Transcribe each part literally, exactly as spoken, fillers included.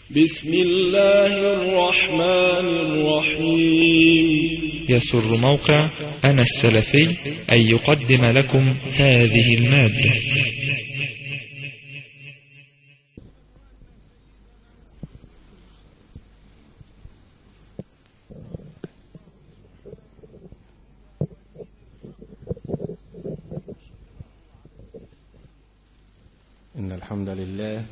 بسم الله الرحمن الرحيم. يسر موقع أنا السلفي أن يقدم لكم هذه المادة. إن الحمد لله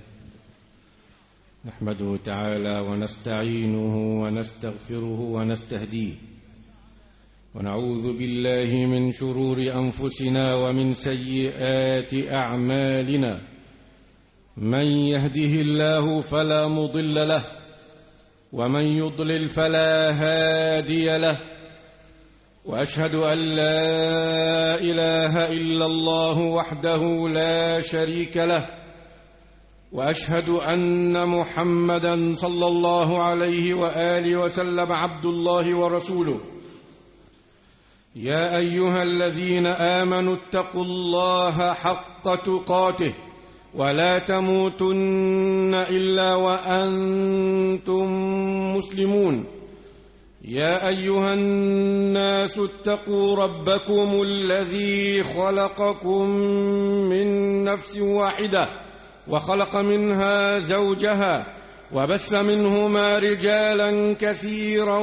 نحمده تعالى ونستعينه ونستغفره ونستهديه، ونعوذ بالله من شرور أنفسنا ومن سيئات أعمالنا. من يهده الله فلا مضل له، ومن يضلل فلا هادي له، وأشهد أن لا إله إلا الله وحده لا شريك له، وأشهد أن محمدًا صلى الله عليه وآله وسلم عبد الله ورسوله. يا أيها الذين آمنوا اتقوا الله حق تقاته ولا تموتن إلا وأنتم مسلمون. يا أيها الناس اتقوا ربكم الذي خلقكم من نفس واحدة وخلق منها زوجها وبث منهما رجالا كثيرا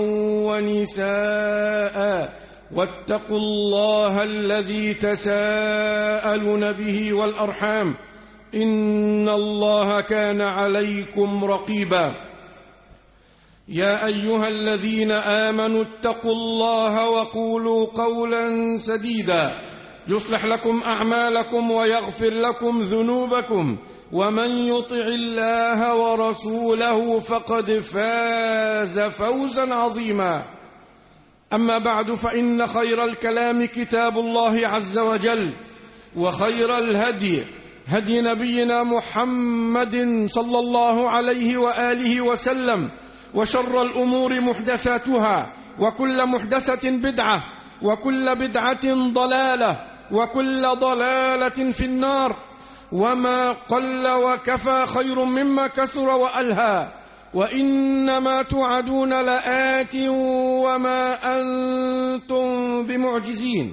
ونساء، واتقوا الله الذي تساءلون به والأرحام، إن الله كان عليكم رقيبا. يا أيها الذين آمنوا اتقوا الله وقولوا قولا سديدا يصلح لكم أعمالكم ويغفر لكم ذنوبكم، ومن يطع الله ورسوله فقد فاز فوزا عظيما. أما بعد، فإن خير الكلام كتاب الله عز وجل، وخير الهدي هدي نبينا محمد صلى الله عليه وآله وسلم، وشر الأمور محدثاتها، وكل محدثة بدعة، وكل بدعة ضلالة، وكل ضلالة في النار. وما قل وكفى خير مما كثر وألهى، وإنما توعدون لآت وما أنتم بمعجزين.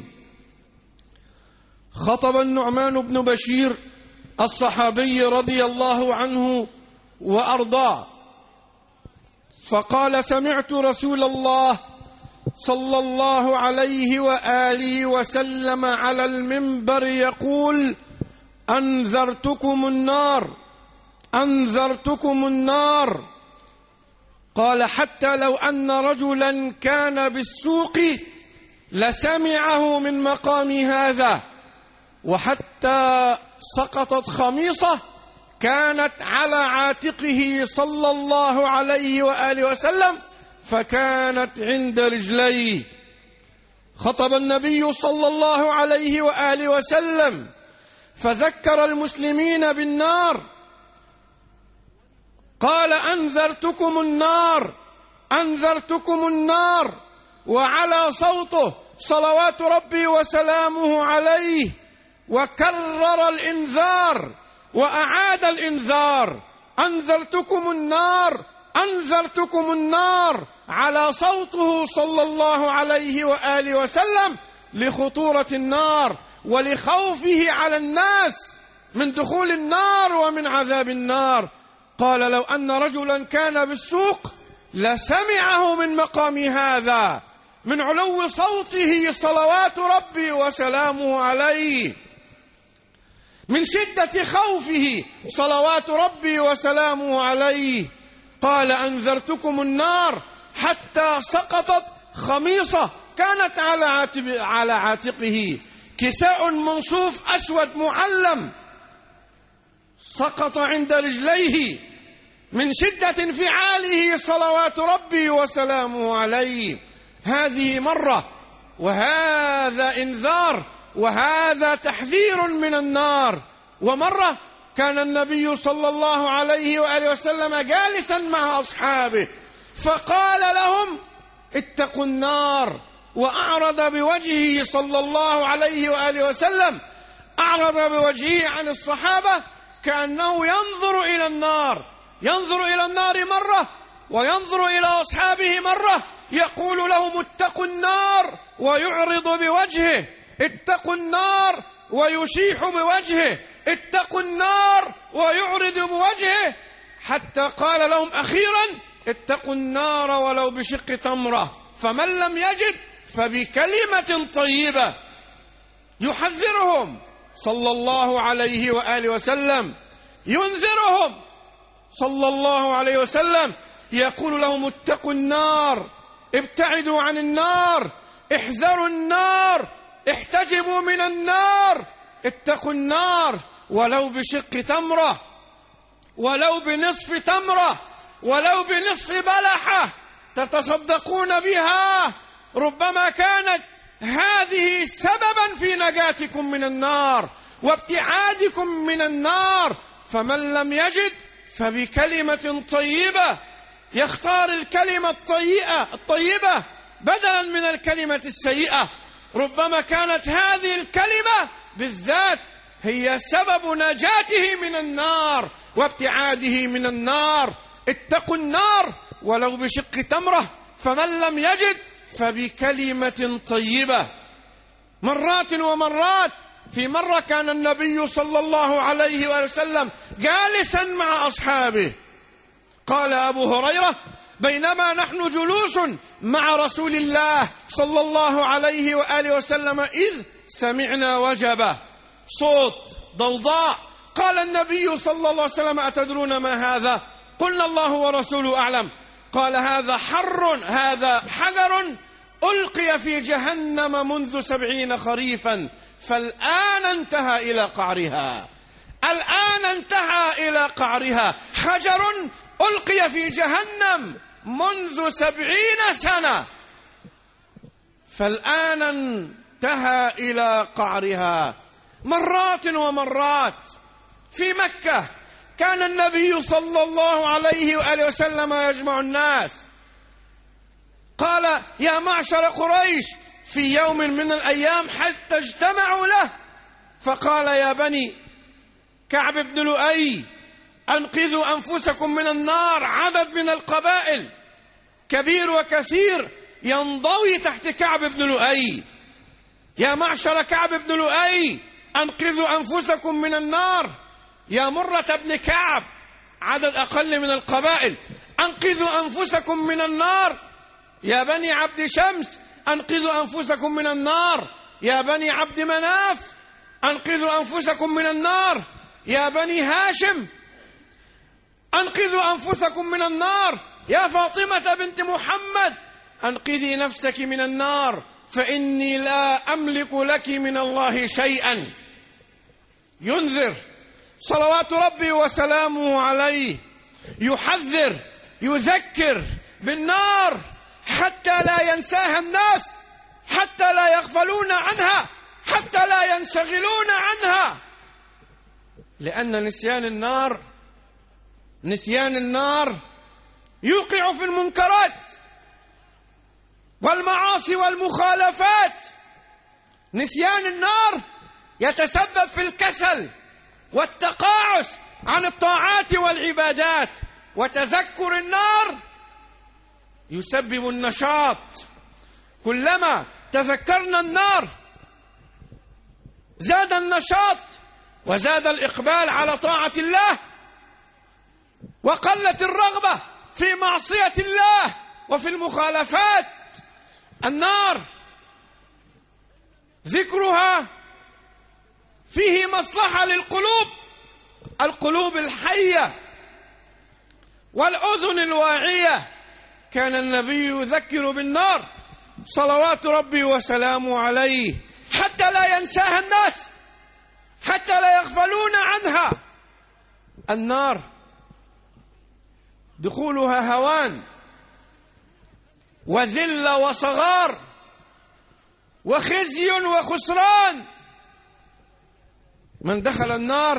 خطب النعمان بن بشير الصحابي رضي الله عنه وأرضاه، فقال: سمعت رسول الله صلى الله عليه وآله وسلم على المنبر يقول: أنذرتكم النار، أنذرتكم النار. قال: حتى لو أن رجلا كان بالسوق لسمعه من مقام هذا، وحتى سقطت خميصة كانت على عاتقه صلى الله عليه وآله وسلم فكانت عند رجليه. خطب النبي صلى الله عليه وآله وسلم فذكر المسلمين بالنار، قال: أنذرتكم النار، أنذرتكم النار، وعلى صوته صلوات ربي وسلامه عليه، وكرر الإنذار وأعاد الإنذار: أنذرتكم النار، أنذرتكم النار، على صوته صلى الله عليه وآله وسلم لخطورة النار ولخوفه على الناس من دخول النار ومن عذاب النار. قال: لو أن رجلا كان بالسوق لسمعه من مقام هذا، من علو صوته صلوات ربي وسلامه عليه، من شدة خوفه صلوات ربي وسلامه عليه. قال: أنذرتكم النار، حتى سقطت خميصة كانت على عاتقه، كساء منصوف أسود معلم، سقط عند رجليه من شدة انفعاله صلوات ربي وسلامه عليه. هذه مرة، وهذا إنذار، وهذا تحذير من النار. ومرة كان النبي صلى الله عليه وآله وسلم جالسا مع أصحابه فقال لهم: اتقوا النار، وأعرض بوجهه صلى الله عليه وآله وسلم، أعرض بوجهه عن الصحابة كأنه ينظر إلى النار، ينظر إلى النار مرة وينظر إلى أصحابه مرة، يقول لهم اتقوا النار ويعرض بوجهه، اتقوا النار ويشيح بوجهه، اتقوا النار ويعرض بوجهه، حتى قال لهم أخيرا اتقوا النار ولو بشق تمرة، فمن لم يجد فبكلمة طيبة. يحذرهم صلى الله عليه وآله وسلم، ينذرهم صلى الله عليه وسلم، يقول لهم اتقوا النار، ابتعدوا عن النار، احذروا النار، احتجبوا من النار، اتقوا النار ولو بشق تمرة، ولو بنصف تمرة، ولو بنصف بلحة تتصدقون بها، ربما كانت هذه سببا في نجاتكم من النار وابتعادكم من النار. فمن لم يجد فبكلمة طيبة، يختار الكلمة الطيئة الطيبة بدلا من الكلمة السيئة. ربما كانت هذه الكلمة بالذات هي سبب نجاته من النار وابتعاده من النار. اتقوا النار ولو بشق تمرة، فمن لم يجد فبكلمة طيبة. مرات ومرات، في مرة كان النبي صلى الله عليه وآله وسلم جالسا مع أصحابه، قال أبو هريرة بينما نحن جلوس مع رسول الله صلى الله عليه وآله وسلم إذ سمعنا وجبة، صوت ضوضاء. قال النبي صلى الله عليه وسلم أتدرون ما هذا؟ قلنا الله ورسوله أعلم. قال هذا حر، هذا حجر ألقي في جهنم منذ سبعين خريفا فالآن انتهى إلى قعرها، الآن انتهى إلى قعرها. حجر ألقي في جهنم منذ سبعين سنة فالآن انتهى إلى قعرها. مرات ومرات في مكة كان النبي صلى الله عليه وآله وسلم يجمع الناس، قال يا معشر قريش في يوم من الأيام حتى اجتمعوا له، فقال يا بني كعب بن لؤي أنقذوا أنفسكم من النار. عدد من القبائل كبير وكثير ينضوي تحت كعب بن لؤي. يا معشر كعب بن لؤي أنقذوا أنفسكم من النار. يا مرة بن كعب، عدد أقل من القبائل، أنقذوا أنفسكم من النار. يا بني عبد شمس أنقذوا أنفسكم من النار. يا بني عبد مناف أنقذوا أنفسكم من النار. يا بني هاشم أنقذوا أنفسكم من النار. يا فاطمة بنت محمد أنقذي نفسك من النار فإني لا أملك لك من الله شيئا. ينذر صلوات ربي وسلامه عليه، يحذر، يذكر بالنار حتى لا ينساها الناس، حتى لا يغفلون عنها، حتى لا ينشغلون عنها. لأن نسيان النار نسيان النار يوقع في المنكرات والمعاصي والمخالفات. نسيان النار يتسبب في الكسل والتقاعس عن الطاعات والعبادات، وتذكر النار يسبب النشاط. كلما تذكرنا النار زاد النشاط وزاد الإقبال على طاعة الله، وقلت الرغبة في معصية الله وفي المخالفات. النار ذكرها فيه مصلحة للقلوب، القلوب الحية والأذن الواعية. كان النبي يذكر بالنار صلوات ربي وسلامه عليه حتى لا ينساها الناس، حتى لا يغفلون عنها. النار دخولها هوان وذل وصغار وخزي وخسران. من دخل النار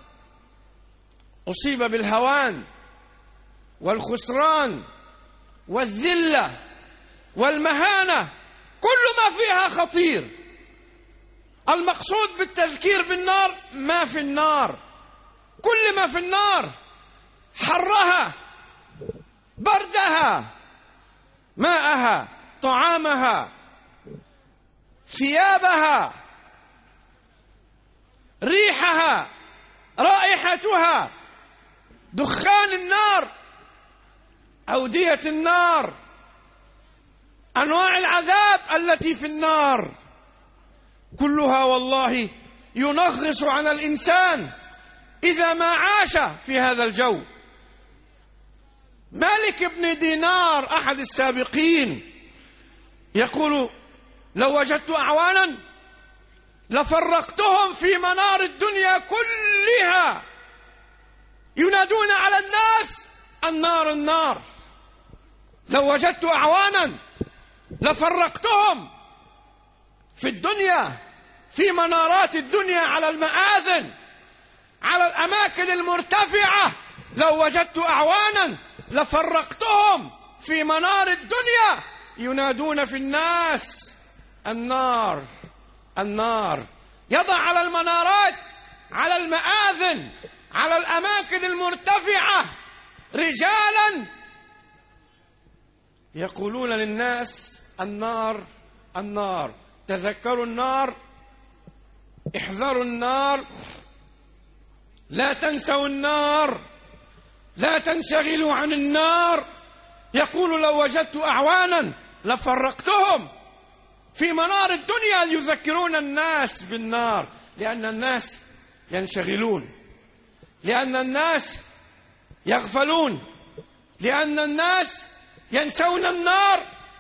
أصيب بالهوان والخسران والذلة والمهانة، كل ما فيها خطير. المقصود بالتذكير بالنار ما في النار، كل ما في النار حرها، بردها، ماءها، طعامها، ثيابها، ريحها، رائحتها، دخان النار، أودية النار، أنواع العذاب التي في النار، كلها والله ينغص على الإنسان إذا ما عاش في هذا الجو. مالك بن دينار أحد السابقين يقول: لو وجدت أعوانا لفرقتهم في منار الدنيا كلها ينادون على الناس النار النار. لو وجدت أعوانا لفرقتهم في الدنيا، في منارات الدنيا، على المآذن، على الأماكن المرتفعة. لو وجدت أعوانا لفرقتهم في منار الدنيا ينادون في الناس النار النار. يضع على المنارات، على المآذن، على الأماكن المرتفعة رجالا يقولون للناس النار النار. تذكروا النار، احذروا النار، لا تنسوا النار، لا تنشغلوا عن النار. يقول: لو وجدت أعوانا لفرقتهم في منار الدنيا يذكرون الناس بالنار، لأن الناس ينشغلون، لأن الناس يغفلون، لأن الناس ينسون النار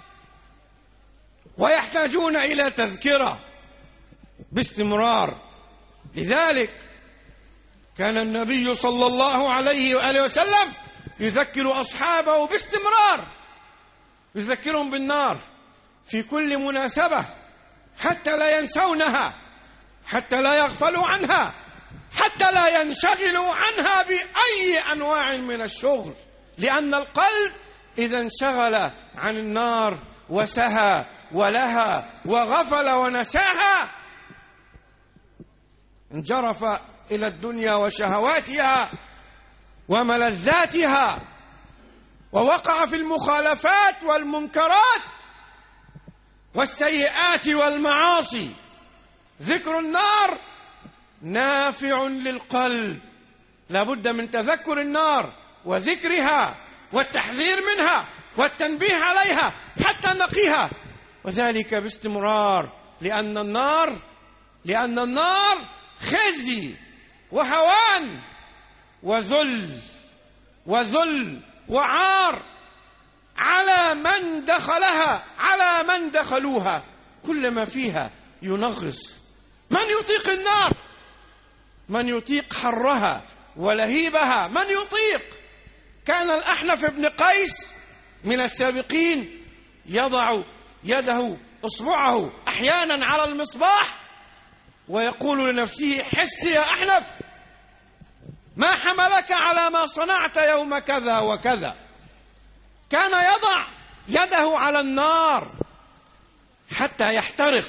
ويحتاجون إلى تذكرة باستمرار. لذلك كان النبي صلى الله عليه وآله وسلم يذكر أصحابه باستمرار، يذكرهم بالنار في كل مناسبة حتى لا ينسونها، حتى لا يغفلوا عنها، حتى لا ينشغلوا عنها بأي أنواع من الشغل. لأن القلب إذا انشغل عن النار وسهى ولها وغفل ونساها انجرف إلى الدنيا وشهواتها وملذاتها، ووقع في المخالفات والمنكرات والسيئات والمعاصي. ذكر النار نافع للقلب، لا بد من تذكر النار وذكرها والتحذير منها والتنبيه عليها حتى نقيها، وذلك باستمرار. لأن النار لأن النار خزي وهوان وذل وذل وعار على من دخلها، على من دخلوها. كل ما فيها ينغص. من يطيق النار؟ من يطيق حرها ولهيبها؟ من يطيق؟ كان الأحنف بن قيس من السابقين يضع يده أصبعه أحيانا على المصباح ويقول لنفسه: حس يا أحنف، ما حملك على ما صنعت يوم كذا وكذا. كان يضع يده على النار حتى يحترق،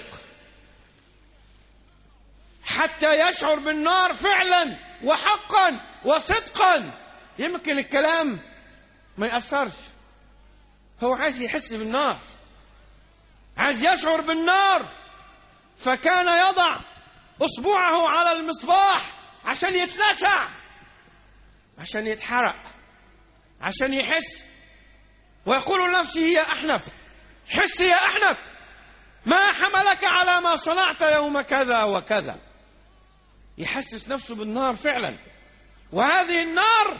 حتى يشعر بالنار فعلا وحقا وصدقا. يمكن الكلام ما يأثرش، هو عايز يحس بالنار، عايز يشعر بالنار. فكان يضع أصبعه على المصباح عشان يتلسع، عشان يتحرق، عشان يحس، ويقول لنفسه: يا أحنف، حس يا أحنف، ما حملك على ما صنعت يوم كذا وكذا. يحسس نفسه بالنار فعلا. وهذه النار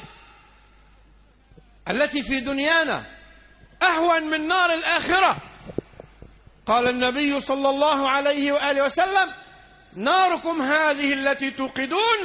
التي في دنيانا أهون من نار الآخرة. قال النبي صلى الله عليه وآله وسلم: ناركم هذه التي توقدون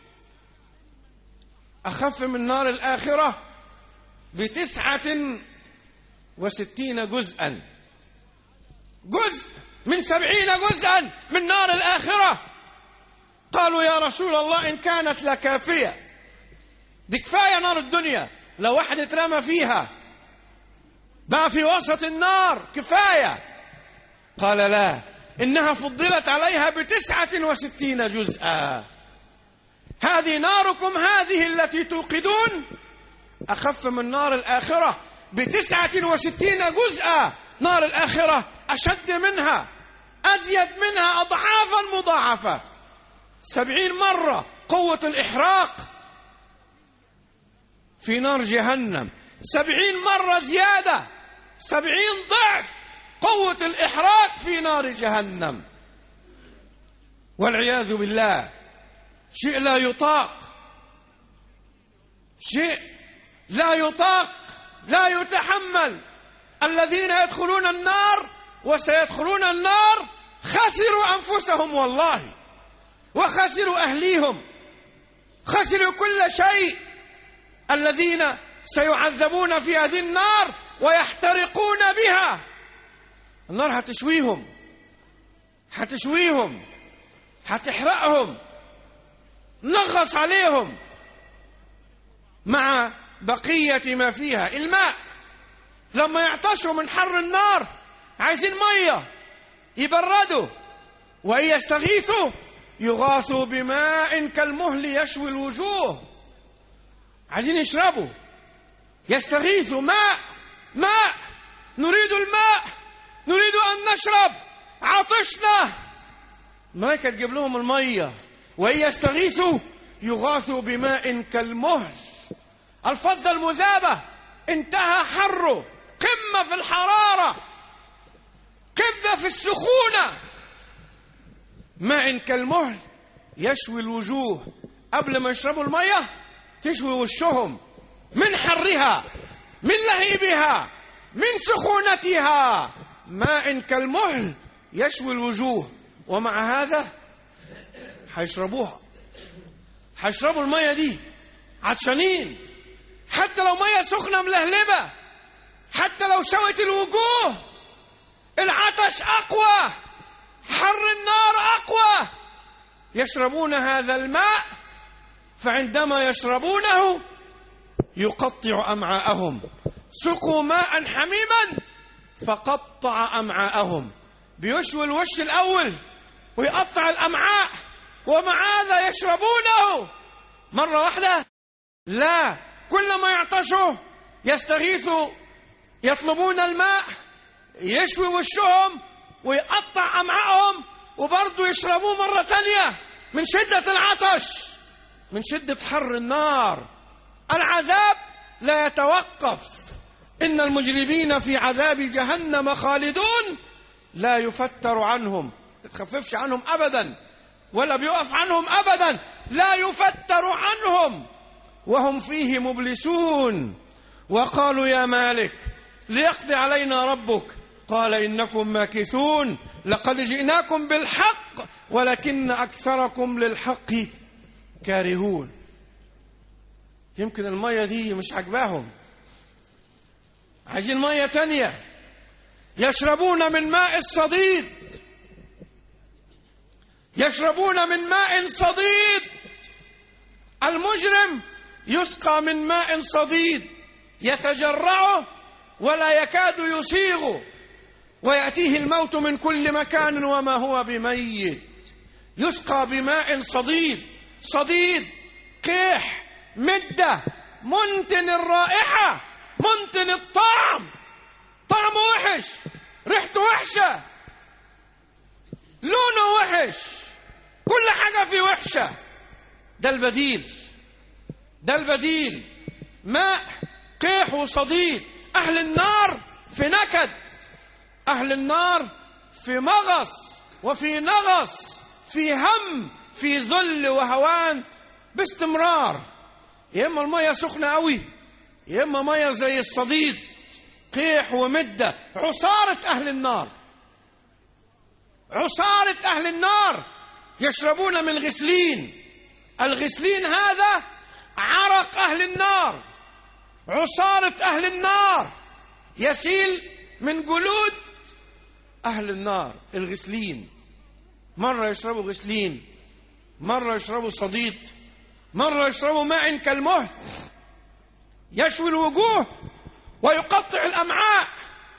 أخف من نار الآخرة بتسعة وستين جزءا، جزء من سبعين جزءا من نار الآخرة. قالوا: يا رسول الله إن كانت لكافية، دي كفاية نار الدنيا، لو واحد اترمى فيها بقى في وسط النار كفاية. قال: لا، إنها فضلت عليها بتسعة وستين جزءا. هذه ناركم هذه التي توقدون أخف من نار الآخرة بتسعة وستين جزءا. نار الآخرة أشد منها، أزيد منها أضعافا مضاعفة، سبعين مرة قوة الإحراق في نار جهنم، سبعين مرة زيادة، سبعين ضعف قوة الإحراق في نار جهنم، والعياذ بالله. شيء لا يطاق، شيء لا يطاق، لا يتحمل. الذين يدخلون النار وسيدخلون النار خسروا أنفسهم والله، وخسروا أهليهم، خسروا كل شيء. الذين سيعذبون في هذه النار ويحترقون بها، النار هتشويهم، هتشويهم، هتحرقهم، نغص عليهم مع بقية ما فيها. الماء لما يعطشوا من حر النار عايزين مية يبردوا، وإن يستغيثوا يغاثوا بماء كالمهل يشوي الوجوه. عايزين يشربوا، يستغيثوا، ماء ماء، نريد الماء، نريد أن نشرب، عطشنا. الملائكة تجيب لهم المية. وإن يستغيثوا يغاثوا بماء كالمهل. الفضة المذابة انتهى حره، قمة في الحرارة، قمة في السخونة. ماء كالمهل يشوي الوجوه. قبل ما يشربوا المية تشوي وشهم من حرها، من لهيبها، من سخونتها. ماء كالمهل يشوي الوجوه. ومع هذا هيشربوها، هيشربوا المية دي عطشانين، حتى لو مية سخنة ملهلبة، حتى لو شوت الوجوه. العطش أقوى، حر النار أقوى. يشربون هذا الماء، فعندما يشربونه يقطع أمعاءهم. سقوا ماء حميما فقطع أمعاءهم. بيشوي الوش الأول ويقطع الأمعاء، ومع هذا يشربونه مرة واحدة؟ لا، كلما يعطشوا يستغيثوا، يطلبون الماء، يشوي وشهم ويقطع أمعاءهم، وبرضه يشربوه مرة ثانية من شدة العطش، من شدة حر النار. العذاب لا يتوقف. إن المجرمين في عذاب جهنم خالدون لا يفتر عنهم، ما تخففش عنهم أبدا، ولا بيقف عنهم أبدا، لا يفتر عنهم، وهم فيه مبلسون. وقالوا يا مالك ليقضي علينا ربك، قال إنكم ماكثون، لقد جئناكم بالحق ولكن أكثركم للحق كارهون. يمكن المية دي مش عجباهم، عايزين مية تانية. يشربون من ماء الصديد، يشربون من ماء صديد. المجرم يسقى من ماء صديد يتجرعه ولا يكاد يسيغه، ويأتيه الموت من كل مكان وما هو بميت. يسقى بماء صديد، صديد قيح، مدة، منتن الرائحة، منتن الطعم، طعمه وحش، ريحته وحشة، لونه وحش، كل حاجة فيه وحشة. ده البديل، ده البديل، ماء قيح وصديد. أهل النار في نكد، أهل النار في مغص وفي نغص، في هم، في ذل وهوان باستمرار. يا إما المية سخنة قوي، يا إما مية زي الصديد قيح ومدة. عصارة أهل النار، عصارة أهل النار يشربون من غسلين. الغسلين هذا عرق أهل النار، عصارة أهل النار يسيل من جلود أهل النار. الغسلين مرة يشربوا غسلين، مرة يشربوا صديد، مرة يشربوا ماء كالمهل يشوي الوجوه ويقطع الأمعاء.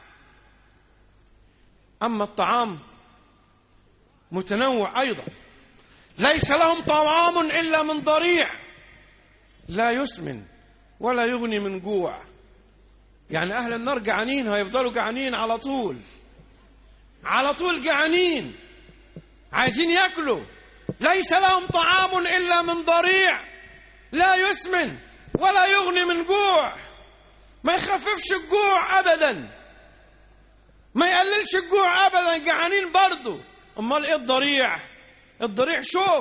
أما الطعام متنوع أيضا. ليس لهم طعام إلا من ضريع لا يسمن ولا يغني من جوع. يعني أهل النار جعانين، هيفضلوا جعانين على طول، على طول جعانين، عايزين يأكلوا. ليس لهم طعام إلا من ضريع لا يسمن ولا يغني من جوع. ما يخففش الجوع أبدا، ما يقللش الجوع أبدا، جعانين برضو. أمال إيه الضريع؟ الضريع شوك،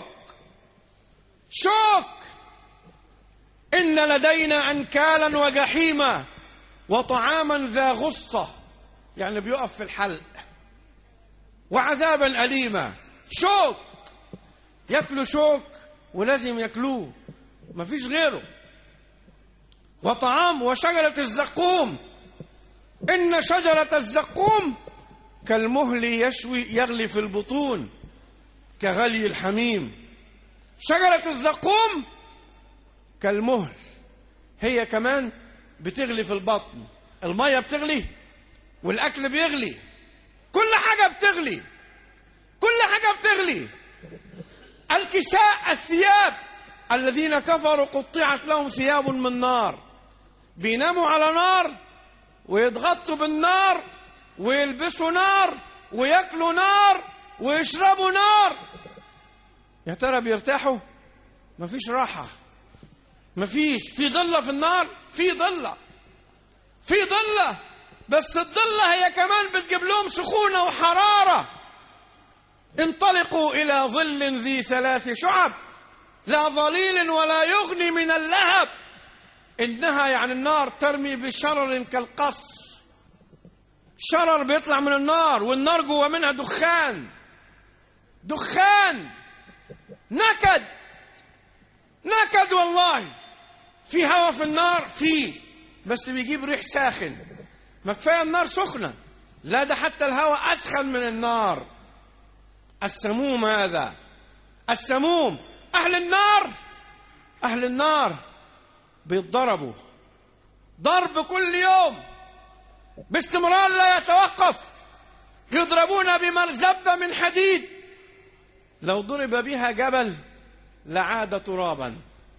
شوك. إن لدينا أنكالا وجحيما وطعاما ذا غصة، يعني بيقف في الحلق، وعذابا أليما. شوك، يأكلوا شوك ولازم يأكلوه، ما فيش غيره. وطعام وشجرة الزقوم، إن شجرة الزقوم كالمهل يشوي يغلي في البطون كغلي الحميم. شجرة الزقوم كالمهل، هي كمان بتغلي في البطن. المية بتغلي والأكل بيغلي، كل حاجة بتغلي، كل حاجة بتغلي. الكساء، الثياب، الذين كفروا قطعت لهم ثياب من نار، بيناموا على نار ويتغطوا بالنار ويلبسوا نار ويأكلوا نار ويشربوا نار. يا ترى بيرتاحوا؟ مفيش راحة، مفيش. في ضلة في النار، في ضلة، في ضلة، بس الضلة هي كمان بتجيب لهم سخونة وحرارة. انطلقوا إلى ظل ذي ثلاث شعب لا ظليل ولا يغني من اللهب. إنها يعني النار ترمي بشرر كالقص، شرر بيطلع من النار، والنار جوا منها دخان، دخان، نكد، نكد والله. في هوا في النار، فيه، بس بيجيب ريح ساخن. ما كفاية النار سخنة، لا ده حتى الهوا أسخن من النار. السموم هذا، السموم. أهل النار، أهل النار بيتضربوا ضرب كل يوم باستمرار لا يتوقف. يضربون بمرزبة من حديد، لو ضرب بها جبل لعاد ترابا.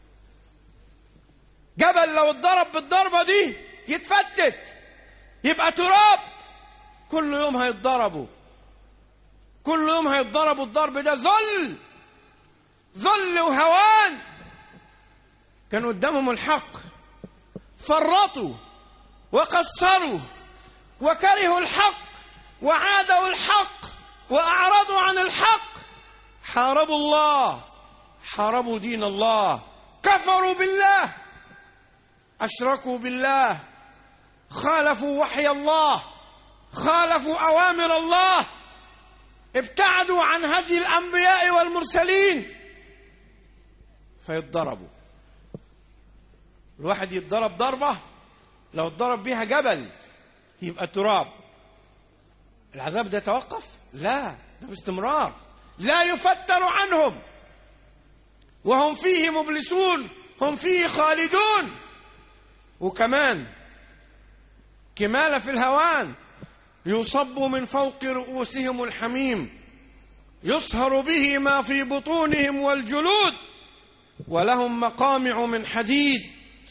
جبل لو اتضرب بالضربة دي يتفتت، يبقى تراب. كل يوم هيتضربوا، كل يوم هيتضربوا. الضرب ده ذل، ذل وهوان. كان قدامهم الحق، فرطوا وقصروا وكرهوا الحق وعادوا الحق وأعرضوا عن الحق. حاربوا الله، حاربوا دين الله، كفروا بالله، أشركوا بالله، خالفوا وحي الله، خالفوا أوامر الله، ابتعدوا عن هدي الأنبياء والمرسلين، فيتضربوا. الواحد يتضرب ضربة لو اتضرب بيها جبل يبقى تراب. العذاب ده توقف؟ لا، ده باستمرار، لا يفتر عنهم، وهم فيه مبلسون، هم فيه خالدون. وكمان كمالة في الهوان، يصب من فوق رؤوسهم الحميم يصهر به ما في بطونهم والجلود، ولهم مقامع من حديد.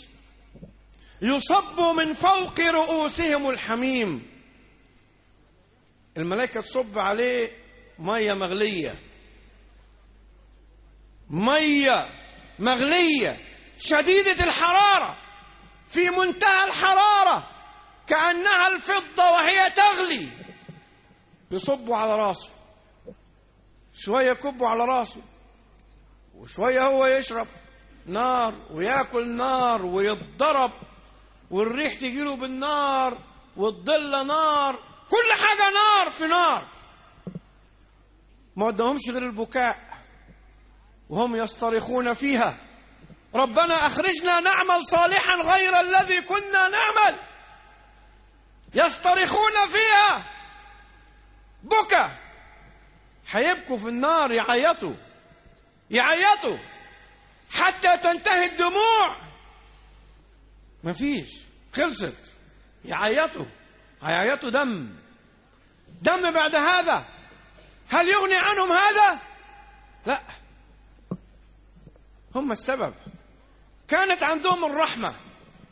يصب من فوق رؤوسهم الحميم، الملائكة تصب عليه مية مغلية، مية مغلية شديدة الحرارة، في منتهى الحرارة، كأنها الفضة وهي تغلي. يصبوا على راسه، شوية يكبوا على راسه، وشوية هو يشرب نار ويأكل نار ويتضرب، والريح تجيله بالنار، والضلة نار، كل حاجة نار في نار. ما قدامهمش غير البكاء وهم يصطرخون فيها: ربنا أخرجنا نعمل صالحا غير الذي كنا نعمل. يصطرخون فيها بكى، هيبكوا في النار، يعيطوا يعيطوا حتى تنتهي الدموع. مفيش، خلصت، يعيطوا، هيعيطوا دم دم بعد هذا. هل يغني عنهم هذا؟ لا، هم السبب. كانت عندهم الرحمة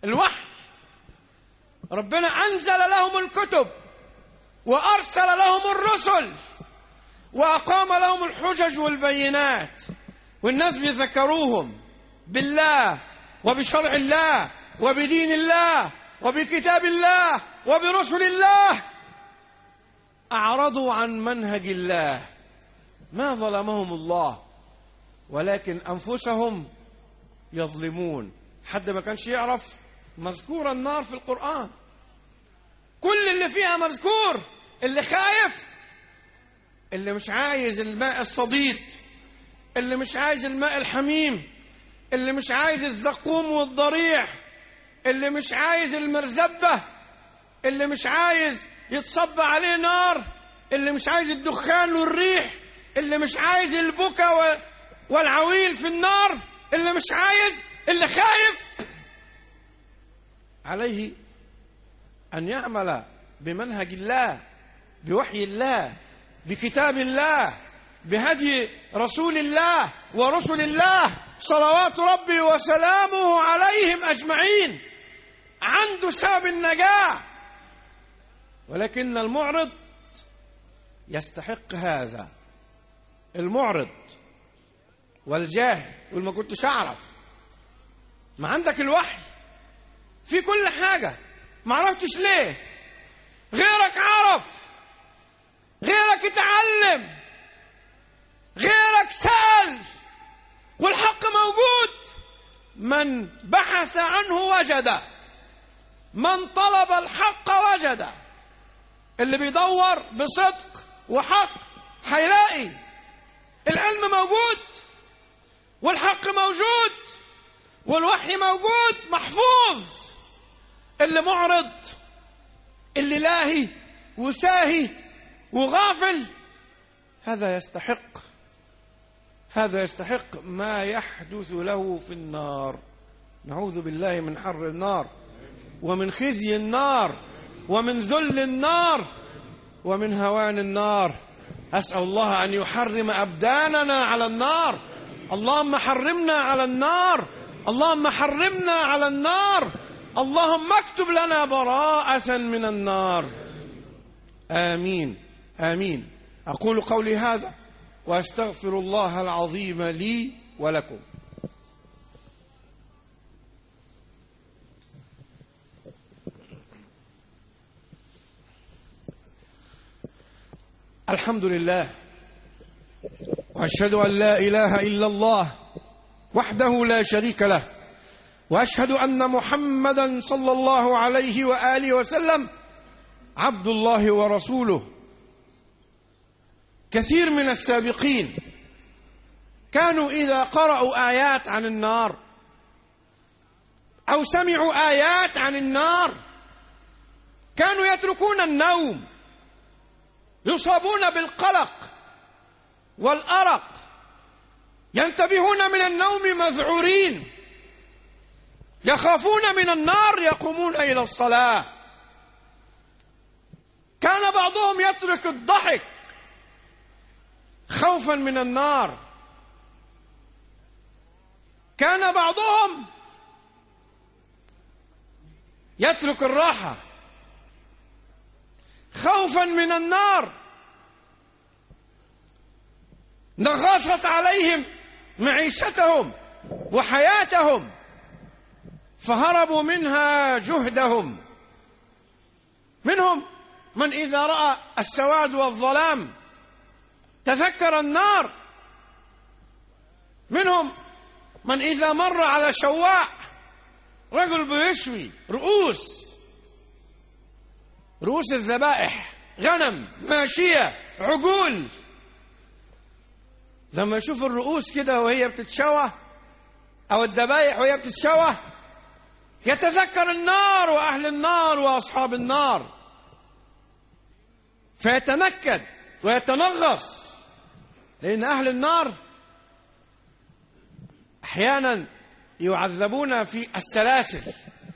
الوحي. ربنا أنزل لهم الكتب وأرسل لهم الرسل وأقام لهم الحجج والبينات، والناس بيذكروهم بالله وبشرع الله وبدين الله وبكتاب الله وبرسل الله. أعرضوا عن منهج الله. ما ظلمهم الله ولكن أنفسهم يظلمون. حد ما كانش يعرف مذكور النار في القرآن، كل اللي فيها مذكور. اللي خايف، اللي مش عايز الماء الصديد، اللي مش عايز الماء الحميم، اللي مش عايز الزقوم والضريع، اللي مش عايز المرزبة، اللي مش عايز يتصب عليه نار، اللي مش عايز الدخان والريح، اللي مش عايز البكا والعويل في النار، اللي مش عايز، اللي خايف، عليه أن يعمل بمنهج الله، بوحي الله، بكتاب الله، بهدي رسول الله ورسل الله صلوات ربي وسلامه عليهم أجمعين. عنده سبب النجاة. ولكن المعرض يستحق هذا. المعرض والجاهل يقول ما كنتش أعرف. ما عندك الوحي في كل حاجة، ما عرفتش ليه؟ غيرك عرف، غيرك اتعلم، غيرك سأل، والحق موجود. من بحث عنه وجده، من طلب الحق وجده. اللي بيدور بصدق وحق هيلاقي. العلم موجود والحق موجود والوحي موجود محفوظ. اللي معرض، اللي لاهي وساهي وغافل، هذا يستحق هذا يستحق ما يحدث له في النار. نعوذ بالله من حر النار ومن خزي النار ومن ذل النار ومن هوان النار. أسأل الله أن يحرم أبداننا على النار. اللهم حرمنا على النار، اللهم حرمنا على النار، اللهم اكتب لنا براءة من النار. آمين آمين. أقول قولي هذا وأستغفر الله العظيم لي ولكم. الحمد لله، وأشهد أن لا إله إلا الله وحده لا شريك له، وأشهد أن محمدا صلى الله عليه وآله وسلم عبد الله ورسوله. كثير من السابقين كانوا إذا قرأوا آيات عن النار أو سمعوا آيات عن النار كانوا يتركون النوم، يصابون بالقلق والأرق، ينتبهون من النوم مذعورين، يخافون من النار، يقومون إلى الصلاة. كان بعضهم يترك الضحك خوفا من النار، كان بعضهم يترك الراحة خوفا من النار. نغصت عليهم معيشتهم وحياتهم فهربوا منها جهدهم. منهم من إذا رأى السواد والظلام تذكر النار، منهم من إذا مر على شواء رجل بيشوي رؤوس رؤوس الذبائح، غنم، ماشية، عجول، لما يشوف الرؤوس كده وهي بتتشوى أو الذبائح وهي بتتشوى يتذكر النار وأهل النار وأصحاب النار، فيتنكد ويتنغص. لأن أهل النار أحيانا يعذبون في السلاسل،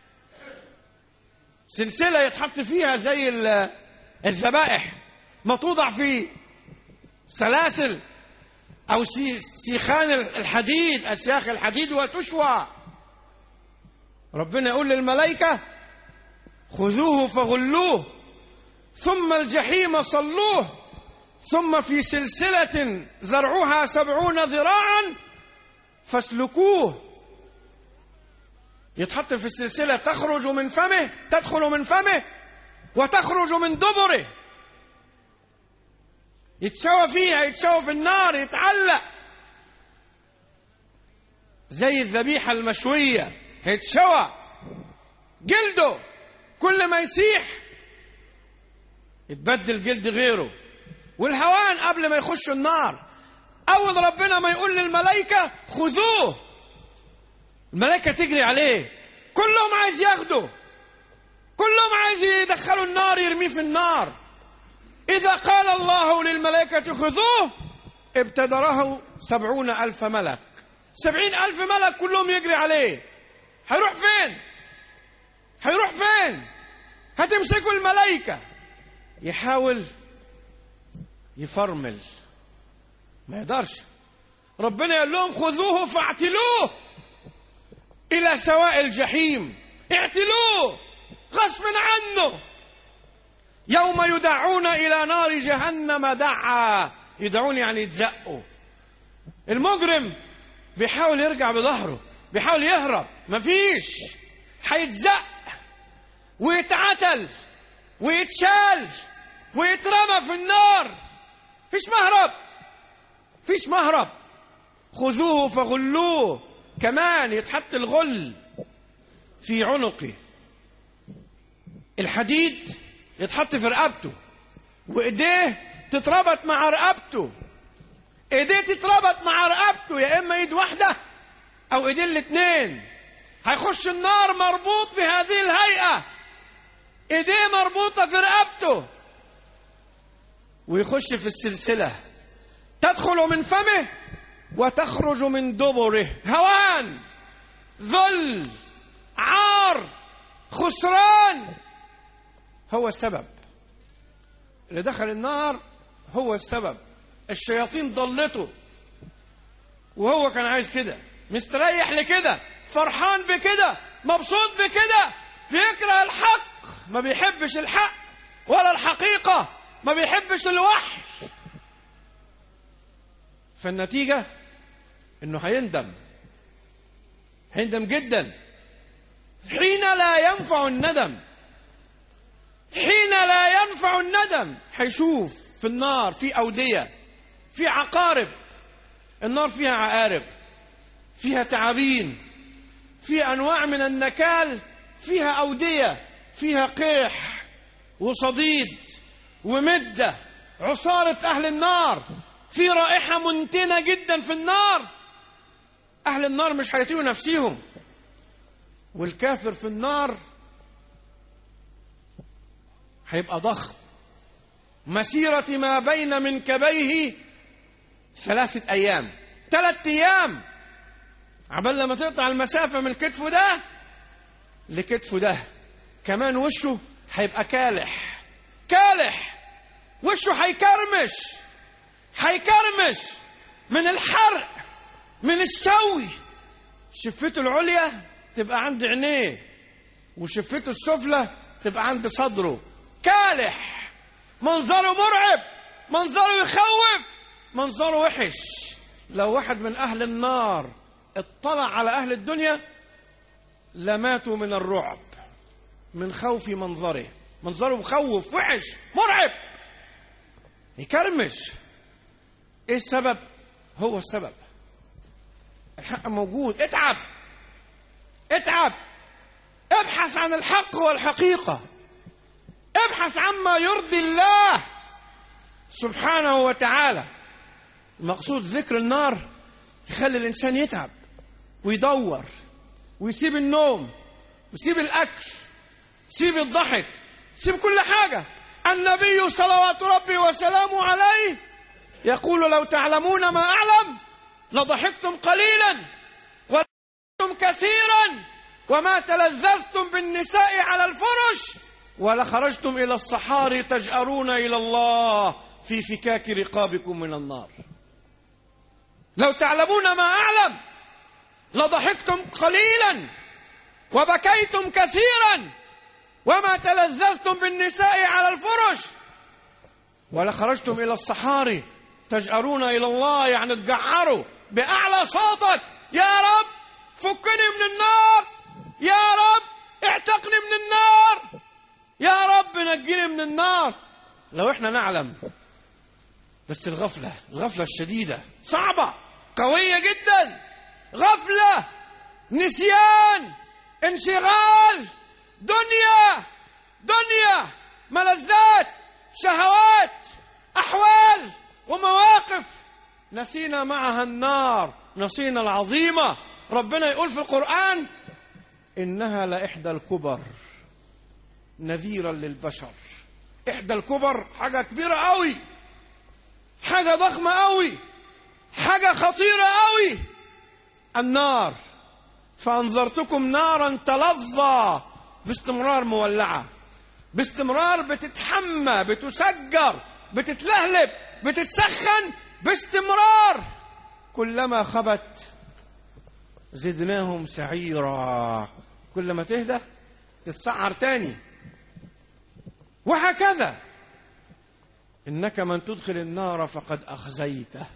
سلسلة يتحط فيها زي الذبائح، ما توضع في سلاسل أو سيخان الحديد، أسياخ الحديد، وتشوى ربنا يقول للملائكة خذوه فغلوه ثم الجحيم صلوه ثم في سلسلة ذرعها سبعون ذراعا فاسلكوه. يتحط في السلسلة تخرج من فمه، تدخل من فمه وتخرج من دبره، يتشوى فيها، يتشوى في النار، يتعلق زي الذبيحة المشوية، يتشوى جلده، كل ما يسيح يتبدل جلد غيره. والهوان قبل ما يخشوا النار، أول ربنا ما يقول للملائكة خذوه، الملائكة تجري عليه، كلهم عايز ياخده، كلهم عايز يدخلوا النار، يرميه في النار. إذا قال الله للملائكة خذوه ابتدره سبعون ألف ملك، سبعين ألف ملك كلهم يجري عليه. هيروح فين؟ هيروح فين؟ هتمسكوا الملائكة. يحاول يفرمل، ما يقدرش. ربنا يقول لهم خذوه فاعتلوه إلى سواء الجحيم، اعتلوه غصب عنه. يوم يدعون إلى نار جهنم دعا، يدعون يعني يتزقوا. المجرم بيحاول يرجع بظهره، بيحاول يهرب، مفيش، هيتزق ويتعتل ويتشال ويترمى في النار، فيش مهرب، فيش مهرب. خذوه فغلوه، كمان يتحط الغل في عنقه، الحديد يتحط في رقبته، وايديه تتربط مع رقبته، ايديه تتربط مع رقبته، يا اما ايد واحده او ايدين الاثنين. هيخش النار مربوط بهذه الهيئه، ايديه مربوطه في رقبته، ويخش في السلسله تدخل من فمه وتخرج من دبره. هوان، ذل، عار، خسران، هو السبب. اللي دخل النار هو السبب. الشياطين ضلته، وهو كان عايز كده، مستريح لكده، فرحان بكده، مبسوط بكده، بيكره الحق، ما بيحبش الحق ولا الحقيقة، ما بيحبش الوحي. فالنتيجة انه هيندم، هيندم جدا. حين لا ينفع الندم، حين لا ينفع الندم، هيشوف في النار في أودية، في عقارب. النار فيها عقارب، فيها تعابين، فيها أنواع من النكال، فيها أودية، فيها قيح وصديد ومدة، عصارة أهل النار، في رائحة منتنة جدا في النار. أهل النار مش هيطيقوا نفسيهم، والكافر في النار هيبقى ضخم، مسيرة ما بين منكبيه ثلاثة أيام، ثلاثة أيام عبال لما تقطع المسافة من كتفه ده لكتفه ده. كمان وشه هيبقى كالح، كالح، وشه هيكرمش، هيكرمش من الحرق، من الشوي. شفته العليا تبقى عند عينيه، وشفته السفلى تبقى عند صدره. كالح، منظره مرعب، منظره يخوف، منظره وحش. لو واحد من أهل النار اطلع على أهل الدنيا لماتوا من الرعب، من خوف منظره. منظره مخوف، وحش، مرعب، يكرمش. ايه السبب؟ هو السبب. الحق موجود، اتعب، اتعب، ابحث عن الحق والحقيقة، ابحث عما يرضي الله سبحانه وتعالى. المقصود ذكر النار يخلي الإنسان يتعب ويدور ويسيب النوم ويسيب الأكل، يسيب الضحك، يسيب كل حاجة. النبي صلوات ربي وسلامه عليه يقول لو تعلمون ما أعلم لضحكتم قليلا ولضحكتم كثيرا وما تلذذتم بالنساء على الفرش ولخرجتم إلى الصحاري تجأرون إلى الله في فكاك رقابكم من النار. لو تعلمون ما أعلم لضحكتم قليلا وبكيتم كثيرا وما تلذذتم بالنساء على الفرش، ولخرجتم إلى الصحاري تجأرون إلى الله، يعني تجعروا بأعلى صوتك: يا رب فكني من النار، يا رب اعتقني من النار، يا رب نجيني من النار. لو احنا نعلم، بس الغفلة الغفلة الشديدة صعبة قوية جدا، غفلة، نسيان، انشغال، دنيا دنيا، ملذات، شهوات، أحوال ومواقف نسينا معها النار، نسينا العظيمة. ربنا يقول في القرآن: إنها لإحدى الكبر نذيرا للبشر. إحدى الكبر حاجة كبيرة قوي، حاجة ضخمة قوي، حاجة خطيرة قوي، النار. فأنذرتكم نارا تلظى، باستمرار مولعة، باستمرار بتتحمى، بتسجر، بتتلهلب، بتتسخن باستمرار. كلما خبت زدناهم سعيرا، كل ما تهدى تتسعر تاني، وهكذا. إنك من تدخل النار فقد أخزيته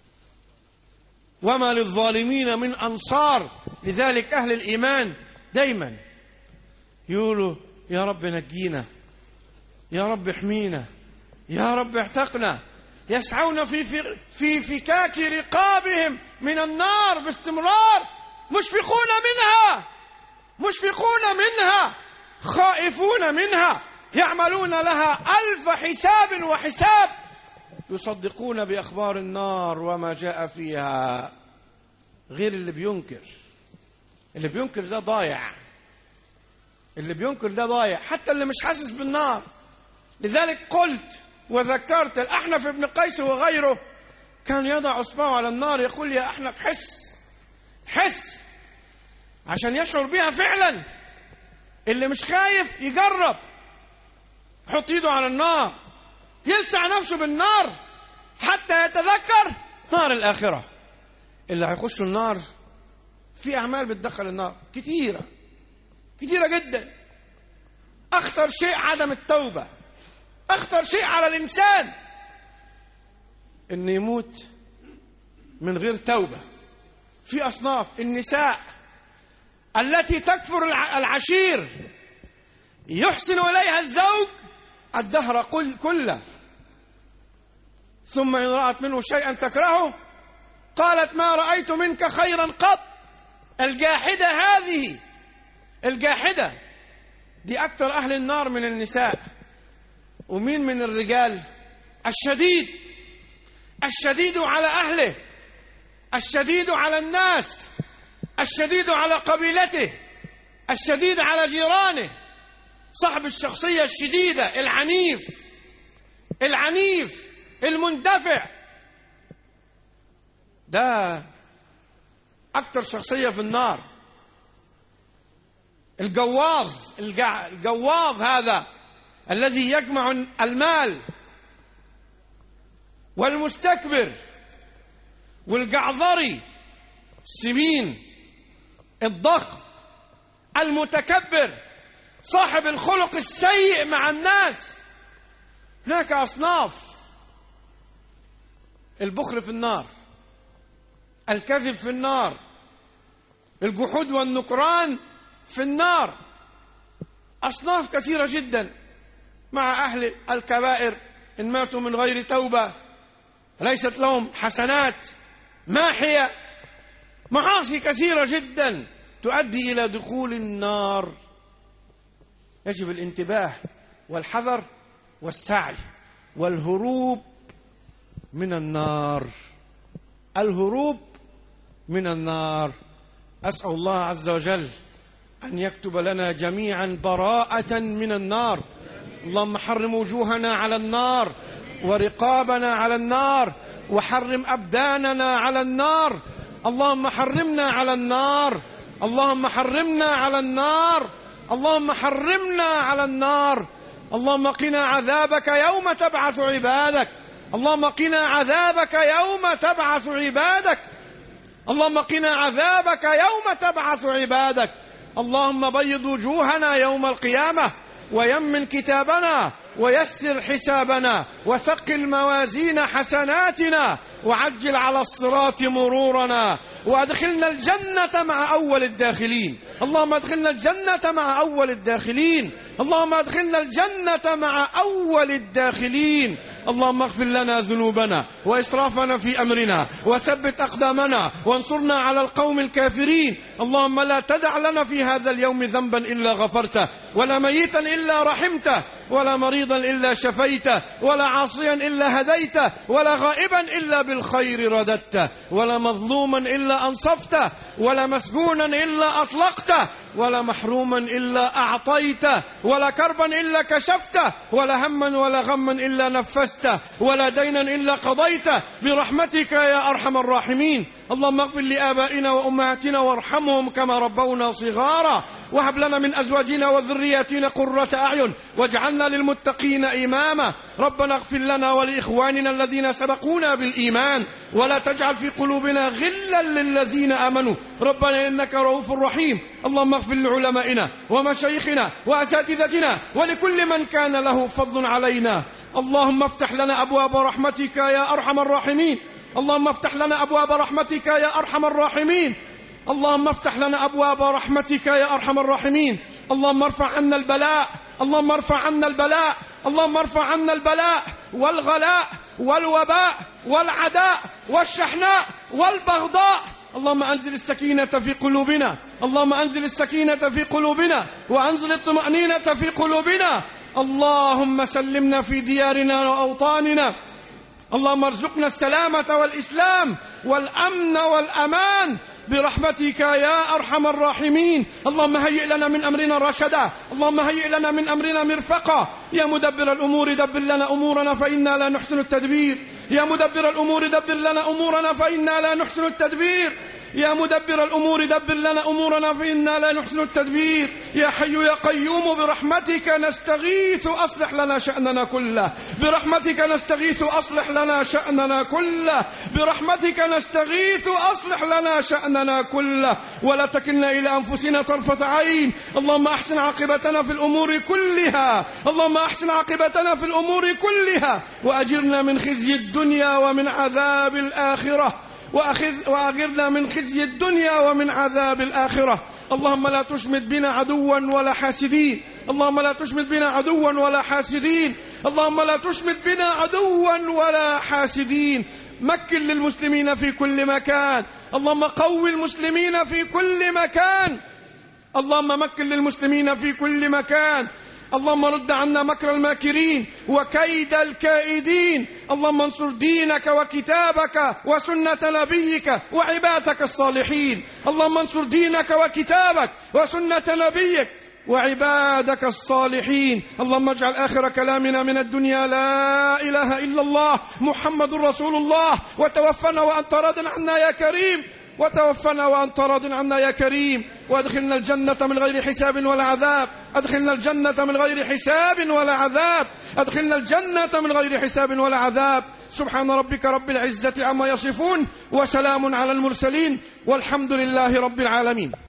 وما للظالمين من أنصار. لذلك أهل الإيمان دايما يقولوا: يا رب نجينا، يا رب احمينا، يا رب اعتقنا. يسعون في في فكاك رقابهم من النار باستمرار، مشفقون منها، مشفقون منها، خائفون منها، يعملون لها ألف حساب وحساب، يصدقون بأخبار النار وما جاء فيها. غير اللي بينكر، اللي بينكر ده ضايع، اللي بينكر ده ضايع، حتى اللي مش حاسس بالنار. لذلك قلت وذكرت الأحنف بن قيس وغيره كان يضع أصبعه على النار يقول: يا أحنف حس حس، عشان يشعر بها فعلا. اللي مش خايف يجرب، يحط ايده على النار، يلسع نفسه بالنار حتى يتذكر نار الآخرة. اللي هيخشوا النار في أعمال بتدخل النار كثيرة كثيرة جدا. أخطر شيء عدم التوبة، أخطر شيء على الإنسان إن يموت من غير توبة. في أصناف: النساء التي تكفر العشير، يحسن إليها الزوج الدهر كله، ثم إن رأت منه شيئا تكرهه قالت: ما رأيت منك خيرا قط. الجاحدة هذه، الجاحدة دي أكثر أهل النار من النساء. ومين من الرجال؟ الشديد، الشديد على أهله، الشديد على الناس، الشديد على قبيلته، الشديد على جيرانه، صاحب الشخصية الشديدة، العنيف العنيف المندفع. ده أكثر شخصية في النار. الجواظ، الجواظ هذا الذي يجمع المال، والمستكبر، والجعذري، السمين، الضخم، المتكبر، صاحب الخلق السيء مع الناس. هناك أصناف. البخل في النار، الكذب في النار، الجحود والنكران في النار. أصناف كثيرة جدا. مع أهل الكبائر إن ماتوا من غير توبة ليست لهم حسنات ماحية. معاصي كثيرة جدا تؤدي إلى دخول النار. يجب الانتباه والحذر والسعي والهروب من النار، الهروب من النار. أسأل الله عز وجل أن يكتب لنا جميعا براءة من النار. اللهم حرم وجوهنا على النار، ورقابنا على النار، وحرم أبداننا على النار. اللهم حرمنا على النار، اللهم حرمنا على النار، اللهم حرمنا على النار. اللهم قنا عذابك يوم تبعث عبادك، اللهم قنا عذابك يوم تبعث عبادك، اللهم قنا عذابك يوم تبعث عبادك. اللهم بيض وجوهنا يوم القيامة، ويمن كتابنا، ويسر حسابنا، وثقل موازين حسناتنا، وعجل على الصراط مرورنا، وأدخلنا الجنة مع أول الداخلين. اللهم أدخلنا الجنة مع أول الداخلين. اللهم أدخلنا الجنة مع أول الداخلين. اللهم اغفر لنا ذنوبنا وإسرافنا في أمرنا، وثبت أقدامنا، وانصرنا على القوم الكافرين. اللهم لا تدع لنا في هذا اليوم ذنبا إلا غفرته، ولا ميتا إلا رحمته، ولا مريضا إلا شفيته، ولا عاصيا إلا هديته، ولا غائبا إلا بالخير رددته، ولا مظلوما إلا أنصفته، ولا مسجونا إلا أطلقته، ولا محروما إلا أعطيته، ولا كربا إلا كشفته، ولا هما ولا غما إلا نفسته، ولا دينا إلا قضيته، برحمتك يا أرحم الراحمين. اللهم اغفر لآبائنا وأمهاتنا وارحمهم كما ربونا صغارا، وهب لنا من أزواجنا وذرياتنا قرة أعين، واجعلنا للمتقين إماما. ربنا اغفر لنا ولإخواننا الذين سبقونا بالإيمان، ولا تجعل في قلوبنا غلا للذين آمنوا، ربنا إنك رؤوف رحيم. اللهم اغفر لعلمائنا ومشايخنا وأساتذتنا ولكل من كان له فضل علينا. اللهم افتح لنا أبواب رحمتك يا أرحم الراحمين. اللهم افتح لنا أبواب رحمتك يا أرحم الراحمين. اللهم افتح لنا أبواب رحمتك يا أرحم الراحمين. اللهم ارفع عنا البلاء. اللهم ارفع عنا البلاء. اللهم ارفع عنا البلاء والغلاء والوباء والعداء والشحناء والبغضاء. اللهم أنزل السكينة في قلوبنا. اللهم أنزل السكينة في قلوبنا، وأنزل الطمأنينة في قلوبنا. اللهم سلمنا في ديارنا وأوطاننا. اللهم ارزقنا السلامة والإسلام والأمن والأمان برحمتك يا أرحم الراحمين. اللهم هيئ لنا من أمرنا رشدا. اللهم هيئ لنا من أمرنا مرفقا. يا مدبر الأمور دبر لنا أمورنا فإنا لا نحسن التدبير. يا مدبر الأمور دبر لنا أمورنا فإنا لا نحسن التدبير. يا مدبر الأمور دبر لنا أمورنا فإنا لا نحسن التدبير. يا حي يا قيوم برحمتك نستغيث أصلح لنا شأننا كله. برحمتك نستغيث أصلح لنا شأننا كله. برحمتك نستغيث أصلح لنا شأننا كله، ولا تكلنا إلى أنفسنا طرفة عين. اللهم أحسن عاقبتنا في الأمور كلها. اللهم أحسن عاقبتنا في الأمور كلها، وأجرنا من خزي الدنيا ومن عذاب الآخرة. وأغرنا من خزي الدنيا ومن عذاب الآخرة. اللهم لا تشمت بنا عدوا ولا حاسدين. اللهم لا تشمت بنا عدوا ولا حاسدين. اللهم لا تشمت بنا عدوا ولا حاسدين. مكن للمسلمين في كل مكان. اللهم قوي المسلمين في كل مكان. اللهم مكن للمسلمين في كل مكان. اللهم رد عنا مكر الماكرين وكيد الكائدين. اللهم انصر دينك وكتابك وسنة نبيك وعبادك الصالحين. اللهم انصر دينك وكتابك وسنة نبيك وعبادك الصالحين. اللهم اجعل آخر كلامنا من الدنيا لا إله إلا الله محمد رسول الله. وتوفنا وأنت راض عنا يا كريم. وتوفنا وأنت راض عنا يا كريم. وادخلنا الجنة من غير حساب ولا عذاب. أدخلنا الجنة من غير حساب ولا عذاب. أدخلنا الجنة من غير حساب ولا عذاب. سبحان ربك رب العزة عما يصفون، وسلام على المرسلين، والحمد لله رب العالمين.